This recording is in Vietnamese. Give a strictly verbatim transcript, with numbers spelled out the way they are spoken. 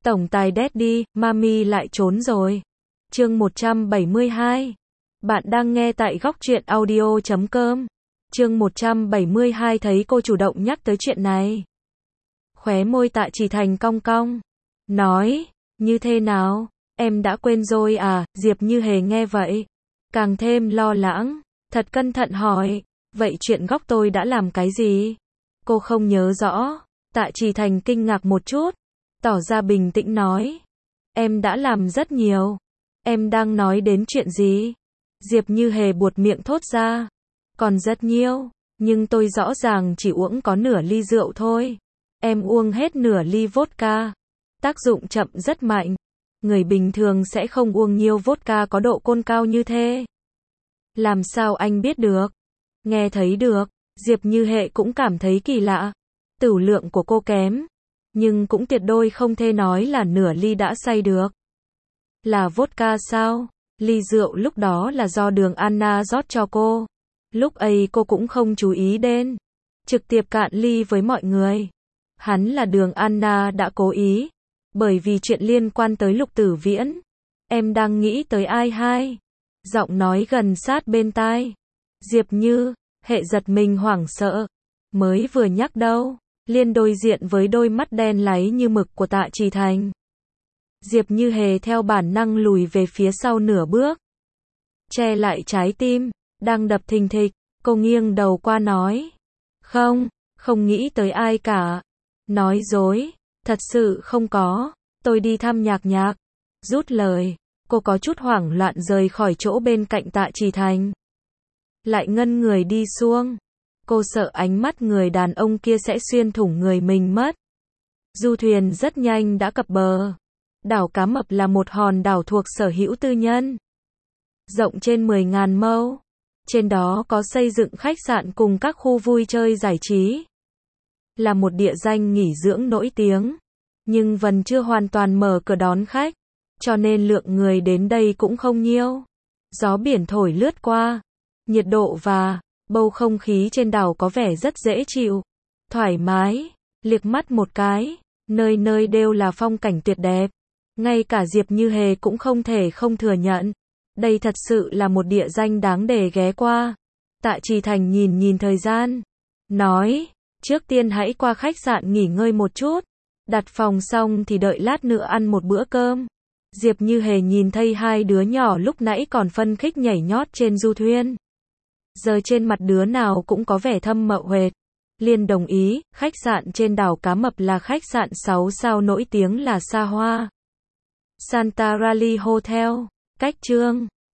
Tổng tài Daddy, Mami lại trốn rồi. Chương một trăm bảy mươi hai. Bạn đang nghe tại góc truyện audio chấm com. Chương một trăm bảy mươi hai thấy cô chủ động nhắc tới chuyện này. Khóe môi Tạ Chỉ Thành cong cong. Nói, như thế nào? Em đã quên rồi à? Diệp Như Hề nghe vậy. Càng thêm lo lắng. Thật cẩn thận hỏi. Vậy chuyện góc tôi đã làm cái gì? Cô không nhớ rõ. Tạ Chỉ Thành kinh ngạc một chút. Tỏ ra bình tĩnh nói. Em đã làm rất nhiều. Em đang nói đến chuyện gì? Diệp Như Hề buột miệng thốt ra. Còn rất nhiều. Nhưng tôi rõ ràng chỉ uống có nửa ly rượu thôi. Em uống hết nửa ly vodka. Tác dụng chậm rất mạnh. Người bình thường sẽ không uống nhiều vodka có độ cồn cao như thế. Làm sao anh biết được? Nghe thấy được. Diệp Như Hề cũng cảm thấy kỳ lạ. Tửu lượng của cô kém. Nhưng cũng tuyệt đối không thể nói là nửa ly đã say được. Là vodka sao? Ly rượu lúc đó là do Đường Anna rót cho cô. Lúc ấy cô cũng không chú ý đến. Trực tiếp cạn ly với mọi người. Hắn là Đường Anna đã cố ý. Bởi vì chuyện liên quan tới Lục Tử Viễn. Em đang nghĩ tới ai hai? Giọng nói gần sát bên tai. Diệp Như Hề giật mình hoảng sợ. Mới vừa nhắc đâu. Liên đối diện với đôi mắt đen láy như mực của Tạ Chỉ Thành. Diệp Như Hề theo bản năng lùi về phía sau nửa bước. Che lại trái tim, đang đập thình thịch, cô nghiêng đầu qua nói. Không, không nghĩ tới ai cả. Nói dối, thật sự không có, tôi đi thăm Nhạc Nhạc. Rút lời, cô có chút hoảng loạn rời khỏi chỗ bên cạnh Tạ Chỉ Thành. Lại ngân người đi xuống. Cô sợ ánh mắt người đàn ông kia sẽ xuyên thủng người mình mất. Du thuyền rất nhanh đã cập bờ. Đảo Cá Mập là một hòn đảo thuộc sở hữu tư nhân. Rộng trên mười nghìn mẫu. Trên đó có xây dựng khách sạn cùng các khu vui chơi giải trí. Là một địa danh nghỉ dưỡng nổi tiếng. Nhưng vẫn chưa hoàn toàn mở cửa đón khách. Cho nên lượng người đến đây cũng không nhiều. Gió biển thổi lướt qua. Nhiệt độ và bầu không khí trên đảo có vẻ rất dễ chịu. Thoải mái. Liếc mắt một cái. Nơi nơi đều là phong cảnh tuyệt đẹp. Ngay cả Diệp Như Hề cũng không thể không thừa nhận. Đây thật sự là một địa danh đáng để ghé qua. Tạ Chỉ Thành nhìn nhìn thời gian. Nói, trước tiên hãy qua khách sạn nghỉ ngơi một chút. Đặt phòng xong thì đợi lát nữa ăn một bữa cơm. Diệp Như Hề nhìn thấy hai đứa nhỏ lúc nãy còn phân khích nhảy nhót trên du thuyền. Giờ trên mặt đứa nào cũng có vẻ thâm mậu huệt. Liền đồng ý, khách sạn trên đảo Cá Mập là khách sạn sáu sao nổi tiếng là xa hoa. Santa Rally Hotel, cách Trương